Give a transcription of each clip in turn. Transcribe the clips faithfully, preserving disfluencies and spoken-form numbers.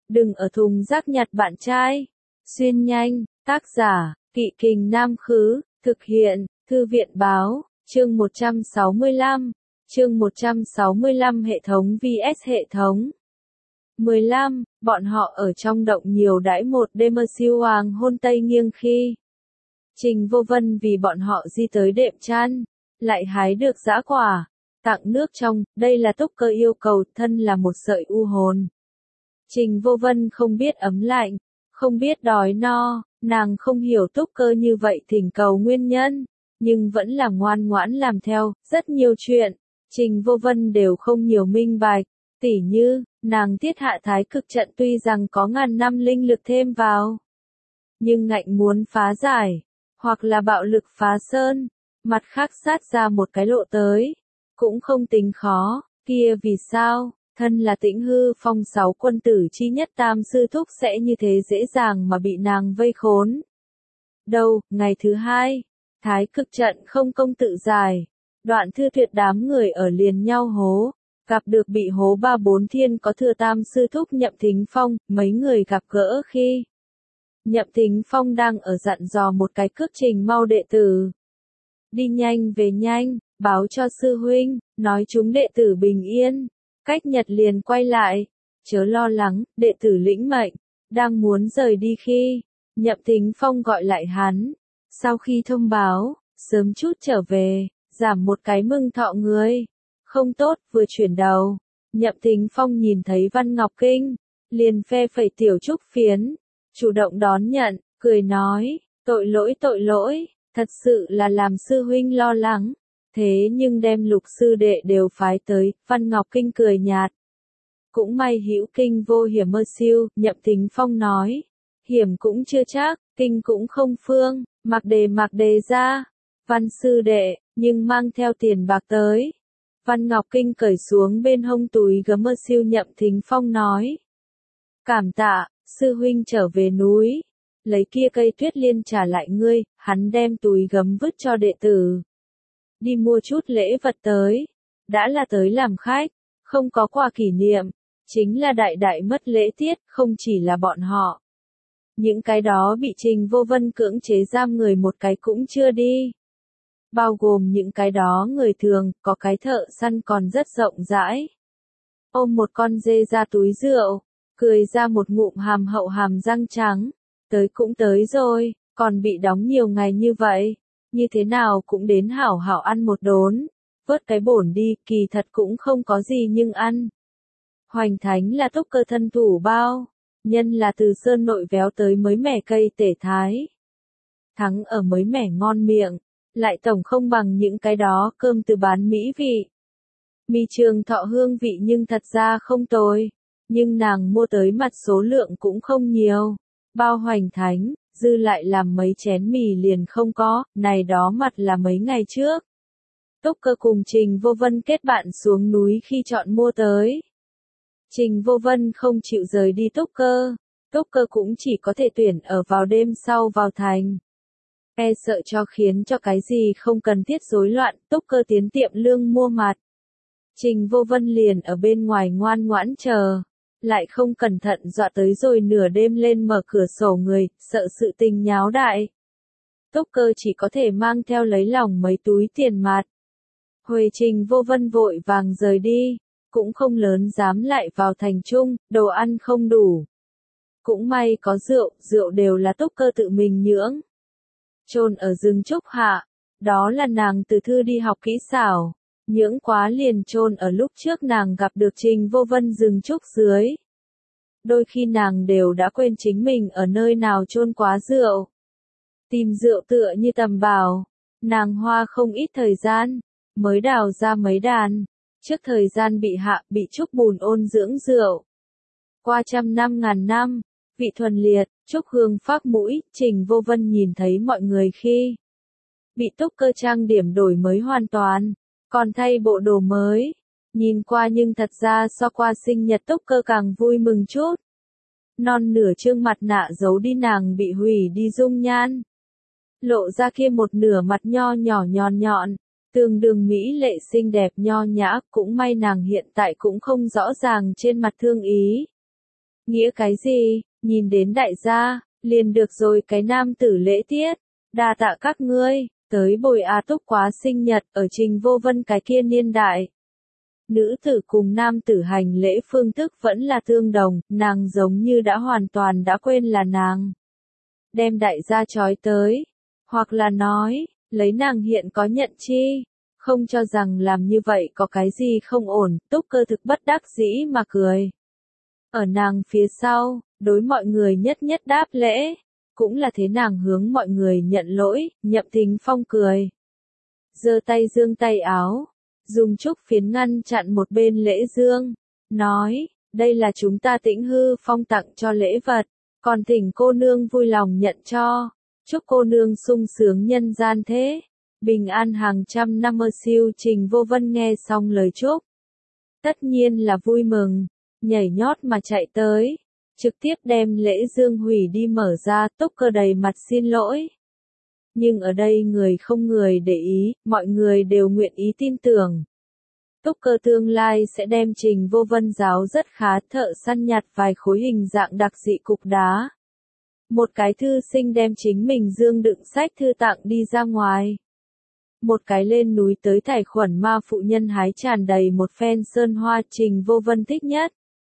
Đừng ở thùng rác nhặt bạn trai. Xuyên nhanh, tác giả, Kỵ Kình Nam Khứ, thực hiện, Thư viện Báo, chương một trăm sáu mươi lăm, chương một trăm sáu mươi lăm hệ thống vs hệ thống. mười lăm, bọn họ ở trong động nhiều đãi một đêm mơ siêu hoàng hôn tây nghiêng khi Trình Vô Vân vì bọn họ di tới đệm chăn, lại hái được dã quả, tặng nước trong, đây là Túc Cơ yêu cầu, thân là một sợi u hồn. Trình Vô Vân không biết ấm lạnh, không biết đói no, nàng không hiểu Túc Cơ như vậy thỉnh cầu nguyên nhân, nhưng vẫn là ngoan ngoãn làm theo, rất nhiều chuyện, Trình Vô Vân đều không nhiều minh bạch, tỉ như, nàng thiết hạ thái cực trận tuy rằng có ngàn năm linh lực thêm vào, nhưng ngạnh muốn phá giải, hoặc là bạo lực phá sơn, mặt khác sát ra một cái lộ tới, cũng không tính khó, kia vì sao, thân là Tĩnh Hư Phong sáu quân tử chi nhất tam sư thúc sẽ như thế dễ dàng mà bị nàng vây khốn. Đâu, ngày thứ hai, thái cực trận không công tự giải, Đoạn Thư Tuyệt đám người ở liền nhau hố, gặp được bị hố ba bốn thiên có thừa tam sư thúc Nhậm Thính Phong, mấy người gặp gỡ khi Nhậm Thính Phong đang ở dặn dò một cái cước trình mau đệ tử. Đi nhanh về nhanh, báo cho sư huynh, nói chúng đệ tử bình yên, cách nhật liền quay lại, chớ lo lắng, đệ tử lĩnh mệnh, đang muốn rời đi khi, Nhậm Thính Phong gọi lại hắn, sau khi thông báo, sớm chút trở về, giảm một cái mừng thọ người, không tốt, vừa chuyển đầu, Nhậm Thính Phong nhìn thấy Văn Ngọc Kinh, liền phe phẩy tiểu trúc phiến, chủ động đón nhận, cười nói, tội lỗi tội lỗi, thật sự là làm sư huynh lo lắng, thế nhưng đem lục sư đệ đều phái tới, Văn Ngọc Kinh cười nhạt. Cũng may hữu kinh vô hiểm mơ siêu, Nhậm Thính Phong nói, hiểm cũng chưa chắc, kinh cũng không phương, mặc đề mặc đề ra, Văn sư đệ, nhưng mang theo tiền bạc tới. Văn Ngọc Kinh cởi xuống bên hông túi gấm mơ siêu, Nhậm Thính Phong nói. Cảm tạ, sư huynh trở về núi, lấy kia cây tuyết liên trả lại ngươi, hắn đem túi gấm vứt cho đệ tử. Đi mua chút lễ vật tới, đã là tới làm khách, không có quà kỷ niệm, chính là đại đại mất lễ tiết, không chỉ là bọn họ. Những cái đó bị Trình Vô Vân cưỡng chế giam người một cái cũng chưa đi. Bao gồm những cái đó người thường, có cái thợ săn còn rất rộng rãi. Ôm một con dê ra túi rượu, cười ra một ngụm hàm hậu hàm răng trắng, tới cũng tới rồi, còn bị đóng nhiều ngày như vậy, như thế nào cũng đến hảo hảo ăn một đốn, vớt cái bổn đi, kỳ thật cũng không có gì nhưng ăn. Hoành Thánh là Túc Cơ thân thủ bao, nhân là từ sơn nội véo tới mới mẻ cây tể thái. Thắng ở mới mẻ ngon miệng, lại tổng không bằng những cái đó cơm từ bán mỹ vị. Mì Trường Thọ hương vị nhưng thật ra không tồi, nhưng nàng mua tới mặt số lượng cũng không nhiều. Bao Hoành Thánh, dư lại làm mấy chén mì liền không có, này đó mặt là mấy ngày trước. Túc Cơ cùng Trình Vô Vân kết bạn xuống núi khi chọn mua tới. Trình Vô Vân không chịu rời đi Túc Cơ, Túc Cơ cũng chỉ có thể tuyển ở vào đêm sau vào thành. E sợ cho khiến cho cái gì không cần thiết rối loạn, Túc Cơ tiến tiệm lương mua mặt. Trình Vô Vân liền ở bên ngoài ngoan ngoãn chờ, lại không cẩn thận dọa tới rồi nửa đêm lên mở cửa sổ người, sợ sự tình nháo đại. Túc Cơ chỉ có thể mang theo lấy lòng mấy túi tiền mặt. Hồi Trình Vô Vân vội vàng rời đi, cũng không lớn dám lại vào thành trung, đồ ăn không đủ. Cũng may có rượu, rượu đều là Túc Cơ tự mình nhưỡng. Chôn ở rừng trúc hạ, đó là nàng từ thư đi học kỹ xảo, nhưỡng quá liền chôn ở lúc trước nàng gặp được Trình Vô Vân rừng trúc dưới. Đôi khi nàng đều đã quên chính mình ở nơi nào chôn quá rượu. Tìm rượu tựa như tầm bảo, nàng hoa không ít thời gian, mới đào ra mấy đàn, trước thời gian bị hạ bị trúc bùn ôn dưỡng rượu. Qua trăm năm ngàn năm, vị thuần liệt, trúc hương phác mũi, Trình Vô Vân nhìn thấy mọi người khi bị Túc Cơ trang điểm đổi mới hoàn toàn, còn thay bộ đồ mới, nhìn qua nhưng thật ra so qua sinh nhật Túc Cơ càng vui mừng chút. Non nửa trương mặt nạ giấu đi nàng bị hủy đi dung nhan, lộ ra kia một nửa mặt nho nhỏ nhọn nhọn, tương đương mỹ lệ xinh đẹp nho nhã, cũng may nàng hiện tại cũng không rõ ràng trên mặt thương ý. Nghĩa cái gì, nhìn đến đại gia, liền được rồi cái nam tử lễ tiết, đa tạ các ngươi, tới bồi A Túc quá sinh nhật ở Trình Vô Vân cái kia niên đại. Nữ tử cùng nam tử hành lễ phương thức vẫn là tương đồng, nàng giống như đã hoàn toàn đã quên là nàng. Đem đại gia trói tới, hoặc là nói, lấy nàng hiện có nhận chi, không cho rằng làm như vậy có cái gì không ổn, Túc Cơ thực bất đắc dĩ mà cười. Ở nàng phía sau, đối mọi người nhất nhất đáp lễ, cũng là thế nàng hướng mọi người nhận lỗi, Nhậm Thính Phong cười. Giơ tay giương tay áo, dùng trúc phiến ngăn chặn một bên lễ dương, nói, đây là chúng ta Tĩnh Hư Phong tặng cho lễ vật, còn thỉnh cô nương vui lòng nhận cho, chúc cô nương sung sướng nhân gian thế, bình an hàng trăm năm. Mơ siêu Trình Vô Vân nghe xong lời chúc, tất nhiên là vui mừng, nhảy nhót mà chạy tới, trực tiếp đem lễ dương hủy đi mở ra. Túc Cơ đầy mặt xin lỗi. Nhưng ở đây người không người để ý, mọi người đều nguyện ý tin tưởng. Túc Cơ tương lai sẽ đem Trình Vô Vân giáo rất khá, thợ săn nhặt vài khối hình dạng đặc dị cục đá. Một cái thư sinh đem chính mình dương đựng sách thư tặng đi ra ngoài. Một cái lên núi tới thải khuẩn ma phụ nhân hái tràn đầy một phen sơn hoa, Trình Vô Vân thích nhất.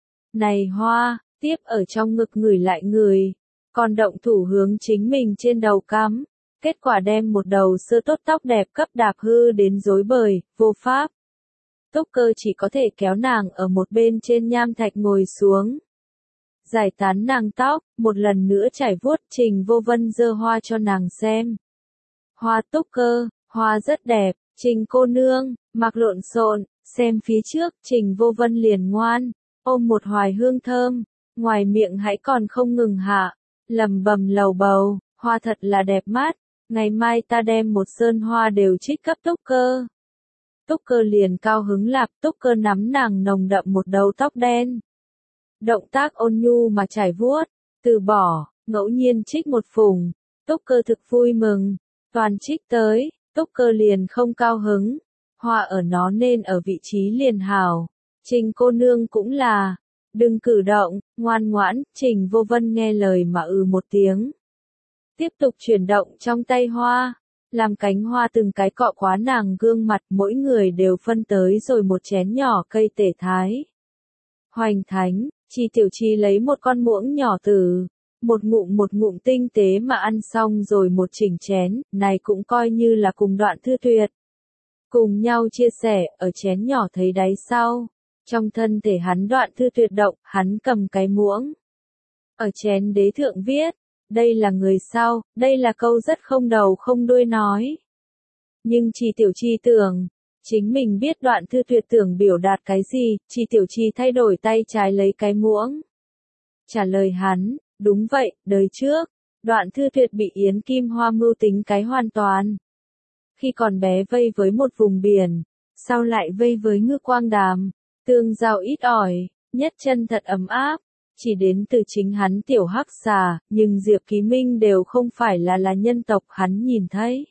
Này hoa, tiếp ở trong ngực người lại người, còn động thủ hướng chính mình trên đầu cắm, kết quả đem một đầu sơ tốt tóc đẹp cấp đạp hư đến rối bời, vô pháp. Túc Cơ chỉ có thể kéo nàng ở một bên trên nham thạch ngồi xuống. Giải tán nàng tóc, một lần nữa trải vuốt. Trình Vô Vân giơ hoa cho nàng xem. Hoa Túc Cơ, hoa rất đẹp, Trình cô nương, mặc lộn xộn, xem phía trước. Trình Vô Vân liền ngoan, ôm một hoài hương thơm, ngoài miệng hãy còn không ngừng hạ, lầm bầm lầu bầu, hoa thật là đẹp mắt, ngày mai ta đem một sơn hoa đều trích cấp Túc Cơ. Túc Cơ liền cao hứng lạp. Túc Cơ nắm nàng nồng đậm một đầu tóc đen. Động tác ôn nhu mà trải vuốt, từ bỏ, ngẫu nhiên trích một phùng. Túc Cơ thực vui mừng, toàn trích tới, Túc Cơ liền không cao hứng. Hoa ở nó nên ở vị trí liền hảo. Trình cô nương cũng là, đừng cử động, ngoan ngoãn. Trình Vô Vân nghe lời mà ừ một tiếng. Tiếp tục chuyển động trong tay hoa, làm cánh hoa từng cái cọ quá nàng gương mặt. Mỗi người đều phân tới rồi một chén nhỏ cây tể thái. Hoành thánh, Chi Tiểu Chi lấy một con muỗng nhỏ từ, một ngụm một ngụm tinh tế mà ăn xong rồi một chỉnh chén, này cũng coi như là cùng Đoạn Thư Tuyệt. Cùng nhau chia sẻ, ở chén nhỏ thấy đáy sau. Trong thân thể hắn Đoạn Thư Tuyệt động, hắn cầm cái muỗng. Ở chén đế thượng viết, đây là người sau, đây là câu rất không đầu không đuôi nói. Nhưng Chi Tiểu Chi tưởng, chính mình biết Đoạn Thư Tuyệt tưởng biểu đạt cái gì. Chi Tiểu Chi thay đổi tay trái lấy cái muỗng. Trả lời hắn, đúng vậy, đời trước, Đoạn Thư Tuyệt bị Yến Kim Hoa mưu tính cái hoàn toàn. Khi còn bé vây với một vùng biển, sau lại vây với Ngư Quang Đàm, tương giao ít ỏi, nhất chân thật ấm áp, chỉ đến từ chính hắn tiểu hắc xà, nhưng Diệp Ký Minh đều không phải là là nhân tộc hắn nhìn thấy.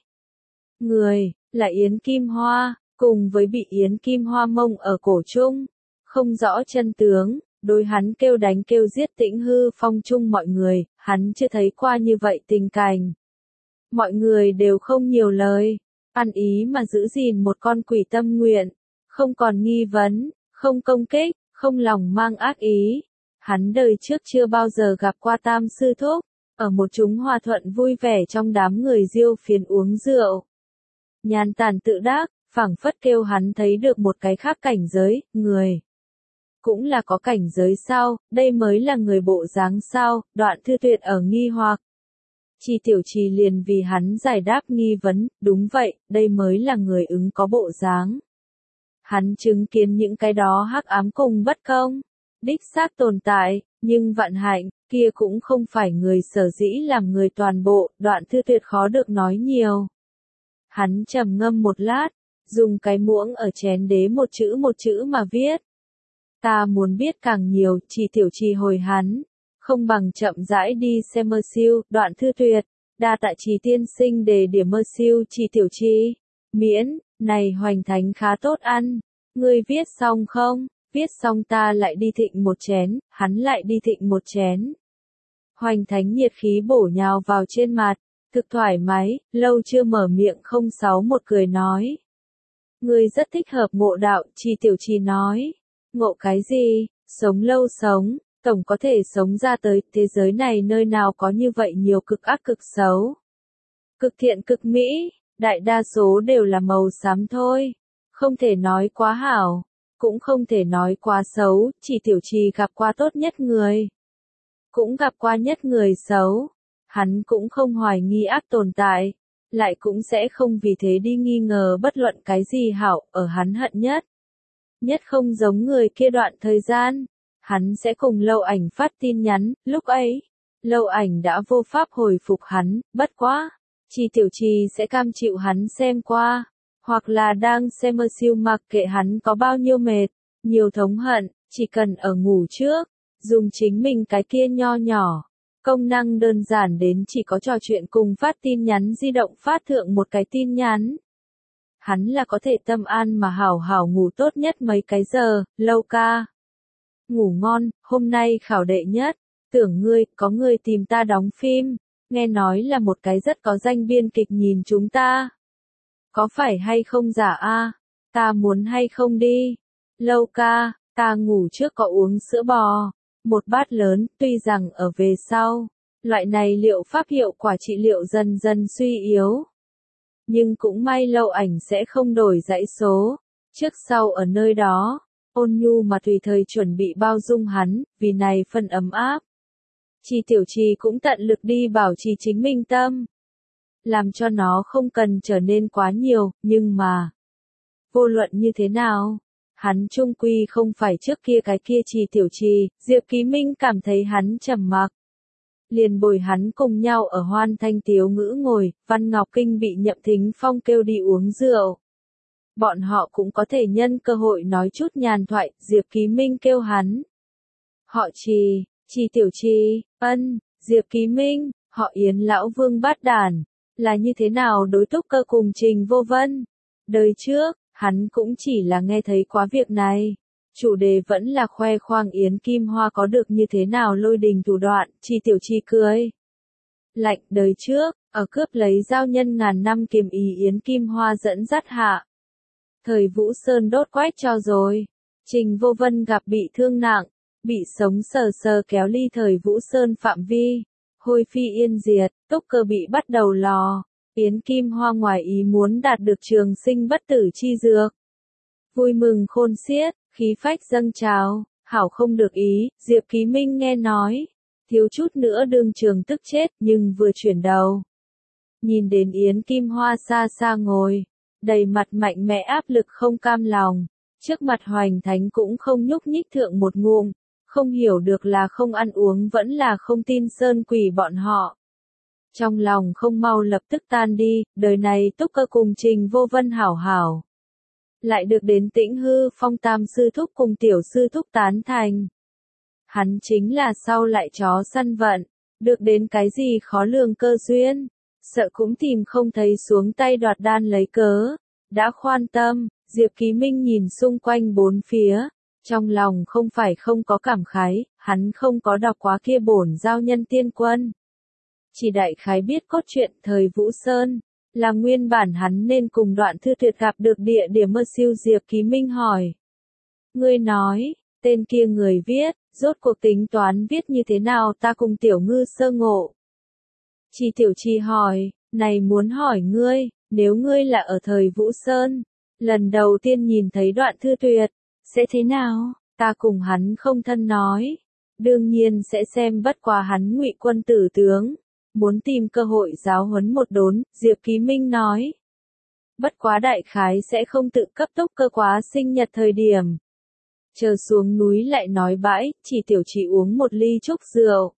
Người, là Yến Kim Hoa, cùng với bị Yến Kim Hoa mông ở cổ chung, không rõ chân tướng, đối hắn kêu đánh kêu giết. Tĩnh Hư Phong chung mọi người, hắn chưa thấy qua như vậy tình cảnh. Mọi người đều không nhiều lời, ăn ý mà giữ gìn một con quỷ tâm nguyện, không còn nghi vấn, không công kích, không lòng mang ác ý. Hắn đời trước chưa bao giờ gặp qua Tam Sư Thúc, ở một chúng hòa thuận vui vẻ trong đám người diêu phiến uống rượu. Nhàn tản tự đắc, phảng phất kêu hắn thấy được một cái khác cảnh giới, người. Cũng là có cảnh giới sao, đây mới là người bộ dáng sao. Đoạn Thư Tuyệt ở nghi hoặc. Chi Tiểu Chi liền vì hắn giải đáp nghi vấn, đúng vậy, đây mới là người ứng có bộ dáng. Hắn chứng kiến những cái đó hắc ám cùng bất công, đích xác tồn tại, nhưng vạn hạnh, kia cũng không phải người sở dĩ làm người toàn bộ. Đoạn Thư Tuyệt khó được nói nhiều. Hắn trầm ngâm một lát, dùng cái muỗng ở chén đế một chữ một chữ mà viết. Ta muốn biết càng nhiều. Chi Tiểu Chi hồi hắn, không bằng chậm rãi đi xem. Mơ siêu. Đoạn Thư Tuyệt, đa tạ Chi tiên sinh đề điểm. Mơ siêu. Chi Tiểu Chi, miễn, này hoành thánh khá tốt ăn, ngươi viết xong không? viết xong ta lại đi thịnh một chén, hắn lại đi thịnh một chén. Hoành thánh nhiệt khí bổ nhào vào trên mặt, thực thoải mái, lâu chưa mở miệng không sáu một cười nói. Ngươi rất thích hợp ngộ đạo, Chi Tiểu Chi nói. Ngộ cái gì, sống lâu sống, tổng có thể sống ra tới, thế giới này nơi nào có như vậy nhiều cực ác cực xấu. Cực thiện cực mỹ, đại đa số đều là màu xám thôi, không thể nói quá hảo, cũng không thể nói quá xấu, Chỉ Tiểu Chi gặp qua tốt nhất người. Cũng gặp qua nhất người xấu, hắn cũng không hoài nghi ác tồn tại, lại cũng sẽ không vì thế đi nghi ngờ bất luận cái gì hảo ở hắn hận nhất. Nhất không giống người kia đoạn thời gian, hắn sẽ cùng Lâu Ảnh phát tin nhắn, lúc ấy, Lâu Ảnh đã vô pháp hồi phục hắn, bất quá, Chi Tiểu Chi sẽ cam chịu hắn xem qua, hoặc là đang xem mơ siêu mặc kệ hắn có bao nhiêu mệt, nhiều thống hận, chỉ cần ở ngủ trước, dùng chính mình cái kia nho nhỏ. Công năng đơn giản đến chỉ có trò chuyện cùng phát tin nhắn di động phát thượng một cái tin nhắn. Hắn là có thể tâm an mà hảo hảo ngủ tốt nhất mấy cái giờ, Lâu ca. Ngủ ngon, hôm nay khảo đệ nhất, tưởng ngươi, có người tìm ta đóng phim, nghe nói là một cái rất có danh biên kịch nhìn chúng ta. Có phải hay không giả a? Ta muốn hay không đi? Lâu ca, ta ngủ trước có uống sữa bò. Một bát lớn, tuy rằng ở về sau, loại này liệu pháp hiệu quả trị liệu dần dần suy yếu. Nhưng cũng may Lâu Ảnh sẽ không đổi dãy số, trước sau ở nơi đó, ôn nhu mà tùy thời chuẩn bị bao dung hắn, vì này phân ấm áp. Chi Tiểu Chi cũng tận lực đi bảo trì chính mình tâm, làm cho nó không cần trở nên quá nhiều, nhưng mà, vô luận như thế nào? Hắn trung quy không phải trước kia cái kia Chi Tiểu Chi, Diệp Ký Minh cảm thấy hắn trầm mặc. Liền bồi hắn cùng nhau ở hoan thanh tiếu ngữ ngồi, Văn Ngọc Kinh bị Nhậm Thính Phong kêu đi uống rượu. Bọn họ cũng có thể nhân cơ hội nói chút nhàn thoại, Diệp Ký Minh kêu hắn. Họ Chi, Chi Tiểu Chi, ân, Diệp Ký Minh, họ Yến Lão Vương bát đàn, là như thế nào đối Túc Cơ cùng Trình Vô Vân? Đời trước, hắn cũng chỉ là nghe thấy quá việc này. Chủ đề vẫn là khoe khoang Yến Kim Hoa có được như thế nào lôi đình thủ đoạn, Chi Tiểu Chi cười. Lạnh đời trước, ở cướp lấy giao nhân ngàn năm kiềm ý Yến Kim Hoa dẫn dắt hạ. Thời Vũ Sơn đốt quét cho rồi. Trình Vô Vân gặp bị thương nặng, bị sống sờ sờ kéo ly Thời Vũ Sơn phạm vi. Hôi phi yên diệt, Túc Cơ bị bắt đầu lò. Yến Kim Hoa ngoài ý muốn đạt được trường sinh bất tử chi dược. Vui mừng khôn xiết, khí phách dâng trào, hảo không được ý, Diệp Ký Minh nghe nói. Thiếu chút nữa đương trường tức chết, nhưng vừa chuyển đầu. Nhìn đến Yến Kim Hoa xa xa ngồi, đầy mặt mạnh mẽ áp lực không cam lòng. Trước mặt Hoành Thánh cũng không nhúc nhích thượng một ngụm, không hiểu được là không ăn uống vẫn là không tin sơn quỷ bọn họ. Trong lòng không mau lập tức tan đi, đời này Túc Cơ cùng Trình Vô Vân hảo hảo. Lại được đến Tĩnh Hư Phong tam sư thúc cùng tiểu sư thúc tán thành. Hắn chính là sau lại chó săn vận, được đến cái gì khó lường cơ duyên, sợ cũng tìm không thấy xuống tay đoạt đan lấy cớ. Đã khoan tâm, Diệp Ký Minh nhìn xung quanh bốn phía, trong lòng không phải không có cảm khái, hắn không có đọc quá kia bổn giao nhân tiên quân. Chỉ đại khái biết cốt truyện Thời Vũ Sơn, là nguyên bản hắn nên cùng Đoạn Thư Tuyệt gặp được địa điểm mơ siêu. Diệp Ký Minh hỏi. Ngươi nói, tên kia người viết, rốt cuộc tính toán viết như thế nào ta cùng Tiểu Ngư sơ ngộ. Chi Tiểu Chi hỏi, này muốn hỏi ngươi, nếu ngươi là ở Thời Vũ Sơn, lần đầu tiên nhìn thấy Đoạn Thư Tuyệt, sẽ thế nào? Ta cùng hắn không thân nói, đương nhiên sẽ xem bất quá hắn Ngụy quân tử tướng. Muốn tìm cơ hội giáo huấn một đốn, Diệp Ký Minh nói. Bất quá đại khái sẽ không tự cấp Túc Cơ quá sinh nhật thời điểm. Chờ xuống núi lại nói bãi, Chỉ Tiểu Chi uống một ly trúc rượu.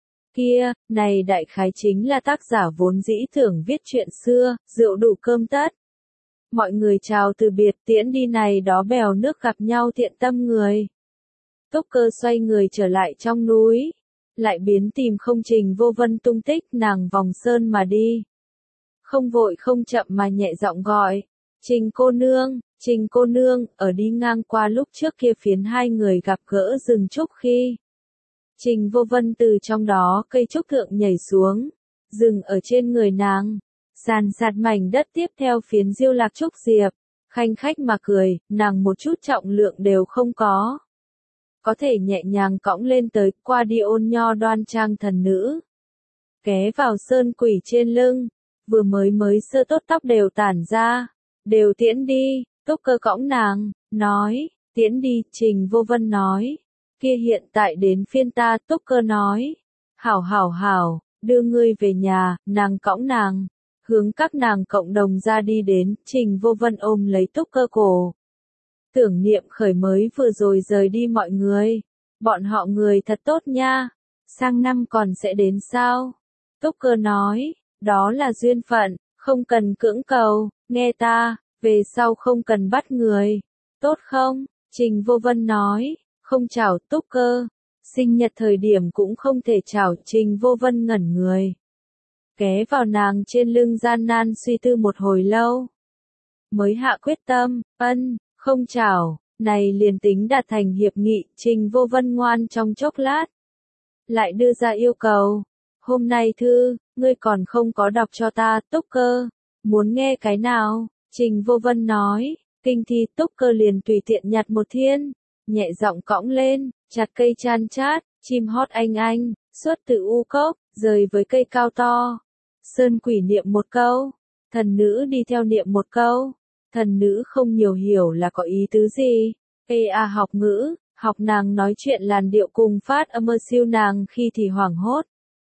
Kia, này đại khái chính là tác giả vốn dĩ tưởng viết chuyện xưa, rượu đủ cơm tất. Mọi người chào từ biệt tiễn đi này đó bèo nước gặp nhau thiện tâm người. Túc Cơ xoay người trở lại trong núi. Lại biến tìm không Trình Vô Vân tung tích, nàng vòng sơn mà đi. Không vội không chậm mà nhẹ giọng gọi. Trình cô nương, Trình cô nương, ở đi ngang qua lúc trước kia phiến hai người gặp gỡ rừng trúc khi. Trình Vô Vân từ trong đó cây trúc thượng nhảy xuống, dừng ở trên người nàng, sàn sạt mảnh đất tiếp theo phiến diêu lạc trúc diệp, khanh khách mà cười, nàng một chút trọng lượng đều không có. Có thể nhẹ nhàng cõng lên tới, qua đi ôn nho đoan trang thần nữ. Ghé vào sơn quỷ trên lưng, vừa mới mới sơ tốt tóc đều tản ra, đều tiễn đi, Túc Cơ cõng nàng, nói, tiễn đi, Trình Vô Vân nói, kia hiện tại đến phiên ta, Túc Cơ nói, hảo hảo hảo, đưa ngươi về nhà, nàng cõng nàng, hướng các nàng cộng đồng ra đi đến, Trình Vô Vân ôm lấy Túc Cơ cổ. Tưởng niệm khởi mới vừa rồi rời đi mọi người, bọn họ người thật tốt nha, sang năm còn sẽ đến sao? Túc Cơ nói, đó là duyên phận, không cần cưỡng cầu, nghe ta, về sau không cần bắt người, tốt không? Trình Vô Vân nói, không chào Túc Cơ, sinh nhật thời điểm cũng không thể chào. Trình Vô Vân ngẩn người, ghé vào nàng trên lưng gian nan suy tư một hồi lâu, mới hạ quyết tâm, ân, không chào, này liền tính đạt thành hiệp nghị. Trình Vô Vân ngoan trong chốc lát, lại đưa ra yêu cầu, hôm nay thư, ngươi còn không có đọc cho ta, Túc Cơ, muốn nghe cái nào? Trình Vô Vân nói, kinh thi. Túc Cơ liền tùy tiện nhặt một thiên, nhẹ giọng cõng lên, chặt cây chan chát, chim hót anh anh, xuất từ u cốc, rời với cây cao to. Sơn quỷ niệm một câu, thần nữ đi theo niệm một câu, thần nữ không nhiều hiểu là có ý tứ gì. Ê a học ngữ, học nàng nói chuyện làn điệu cùng phát âm mơ siêu nàng khi thì hoảng hốt.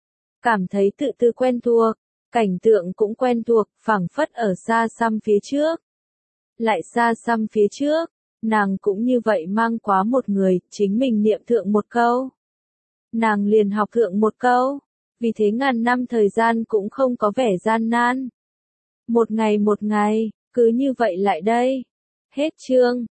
Cảm thấy tự tư quen thuộc, cảnh tượng cũng quen thuộc, phảng phất ở xa xăm phía trước. Lại xa xăm phía trước, nàng cũng như vậy mang quá một người, chính mình niệm thượng một câu. Nàng liền học thượng một câu, vì thế ngàn năm thời gian cũng không có vẻ gian nan. Một ngày một ngày, cứ như vậy lại đây. Hết chương.